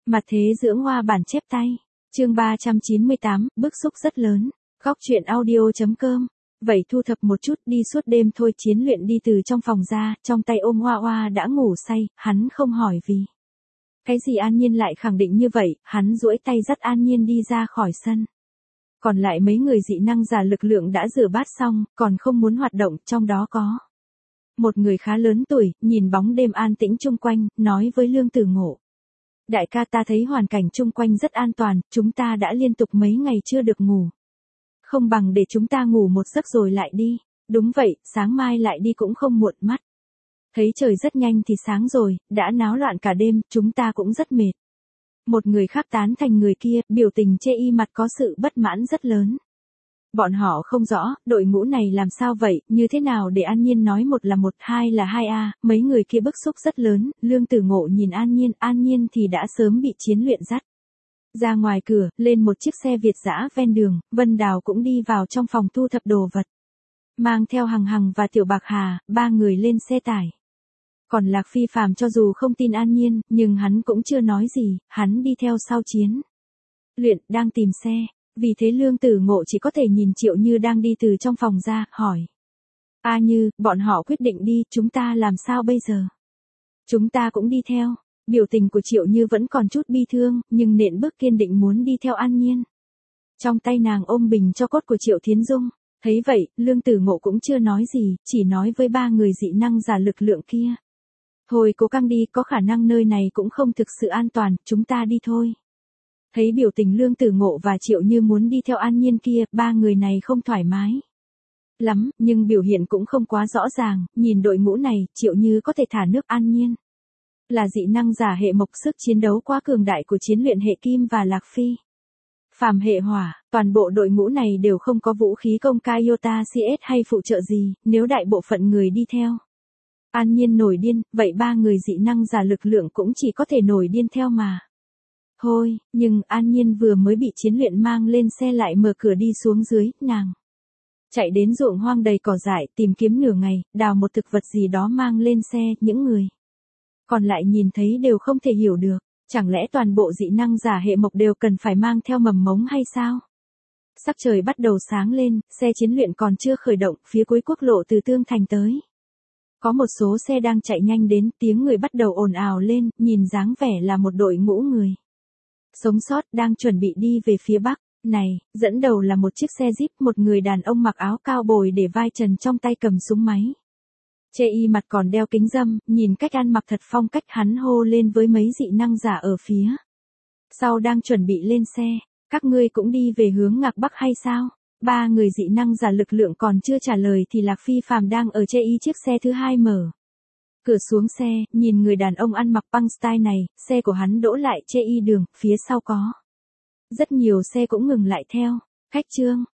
Mặt thế dưỡng hoa bản chép tay. Chương 398, bức xúc rất lớn. Góc truyện audio.com. Vậy thu thập một chút đi suốt đêm thôi. Chiến Luyện đi từ trong phòng ra, trong tay ôm Hoa Hoa đã ngủ say, hắn không hỏi vì cái gì An Nhiên lại khẳng định như vậy, hắn duỗi tay dắt An Nhiên đi ra khỏi sân. Còn lại mấy người dị năng giả lực lượng đã rửa bát xong, còn không muốn hoạt động, trong đó có một người khá lớn tuổi, nhìn bóng đêm an tĩnh chung quanh, nói với Lương Tử Ngộ. Đại ca, ta thấy hoàn cảnh chung quanh rất an toàn, chúng ta đã liên tục mấy ngày chưa được ngủ. Không bằng để chúng ta ngủ một giấc rồi lại đi. Đúng vậy, sáng mai lại đi cũng không muộn mắt. Thấy trời rất nhanh thì sáng rồi, đã náo loạn cả đêm, chúng ta cũng rất mệt. Một người khác tán thành người kia, biểu tình chê y mặt có sự bất mãn rất lớn. Bọn họ không rõ, đội ngũ này làm sao vậy, như thế nào để An Nhiên nói một là một, hai là hai a, mấy người kia bức xúc rất lớn. Lương Tử Ngộ nhìn An Nhiên thì đã sớm bị Chiến Luyện dắt ra ngoài cửa, lên một chiếc xe Việt dã ven đường. Vân Đào cũng đi vào trong phòng thu thập đồ vật. Mang theo Hằng Hằng và Tiểu Bạc Hà, ba người lên xe tải. Còn Lạc Phi Phàm cho dù không tin An Nhiên, nhưng hắn cũng chưa nói gì, hắn đi theo sau Chiến Luyện, đang tìm xe. Vì thế Lương Tử Ngộ chỉ có thể nhìn Triệu Như đang đi từ trong phòng ra, hỏi. A Như, bọn họ quyết định đi, chúng ta làm sao bây giờ? Chúng ta cũng đi theo. Biểu tình của Triệu Như vẫn còn chút bi thương, nhưng nện bước kiên định muốn đi theo An Nhiên. Trong tay nàng ôm bình cho cốt của Triệu Thiến Dung. Thấy vậy, Lương Tử Ngộ cũng chưa nói gì, chỉ nói với ba người dị năng giả lực lượng kia. Thôi cố căng đi, có khả năng nơi này cũng không thực sự an toàn, chúng ta đi thôi. Thấy biểu tình Lương Tử Ngộ và Triệu Như muốn đi theo An Nhiên kia, ba người này không thoải mái lắm, nhưng biểu hiện cũng không quá rõ ràng. Nhìn đội ngũ này, Triệu Như có thể thả nước. An Nhiên là dị năng giả hệ mộc, sức chiến đấu quá cường đại của Chiến Luyện hệ kim và Lạc Phi Phàm hệ hỏa. Toàn bộ đội ngũ này đều không có vũ khí công ca iota CS hay phụ trợ gì, nếu đại bộ phận người đi theo An Nhiên nổi điên, vậy ba người dị năng giả lực lượng cũng chỉ có thể nổi điên theo mà. Thôi, nhưng An Nhiên vừa mới bị Chiến Luyện mang lên xe lại mở cửa đi xuống dưới, nàng chạy đến ruộng hoang đầy cỏ dại, tìm kiếm nửa ngày, đào một thực vật gì đó mang lên xe. Những người còn lại nhìn thấy đều không thể hiểu được, chẳng lẽ toàn bộ dị năng giả hệ mộc đều cần phải mang theo mầm mống hay sao? Sắc trời bắt đầu sáng lên, xe Chiến Luyện còn chưa khởi động, phía cuối quốc lộ từ Tương Thành tới. Có một số xe đang chạy nhanh đến, tiếng người bắt đầu ồn ào lên, nhìn dáng vẻ là một đội ngũ người sống sót đang chuẩn bị đi về phía Bắc. Này, dẫn đầu là một chiếc xe Jeep, một người đàn ông mặc áo cao bồi để vai trần, trong tay cầm súng máy. Chê y mặt còn đeo kính râm, nhìn cách ăn mặc thật phong cách. Hắn hô lên với mấy dị năng giả ở phía sau đang chuẩn bị lên xe. Các ngươi cũng đi về hướng Ngạc Bắc hay sao? Ba người dị năng giả lực lượng còn chưa trả lời thì Lạc Phi Phàm đang ở chê y chiếc xe thứ hai mở cửa xuống xe, nhìn người đàn ông ăn mặc punk style này, xe của hắn đỗ lại chê y đường, phía sau có rất nhiều xe cũng ngừng lại theo. Khách trương,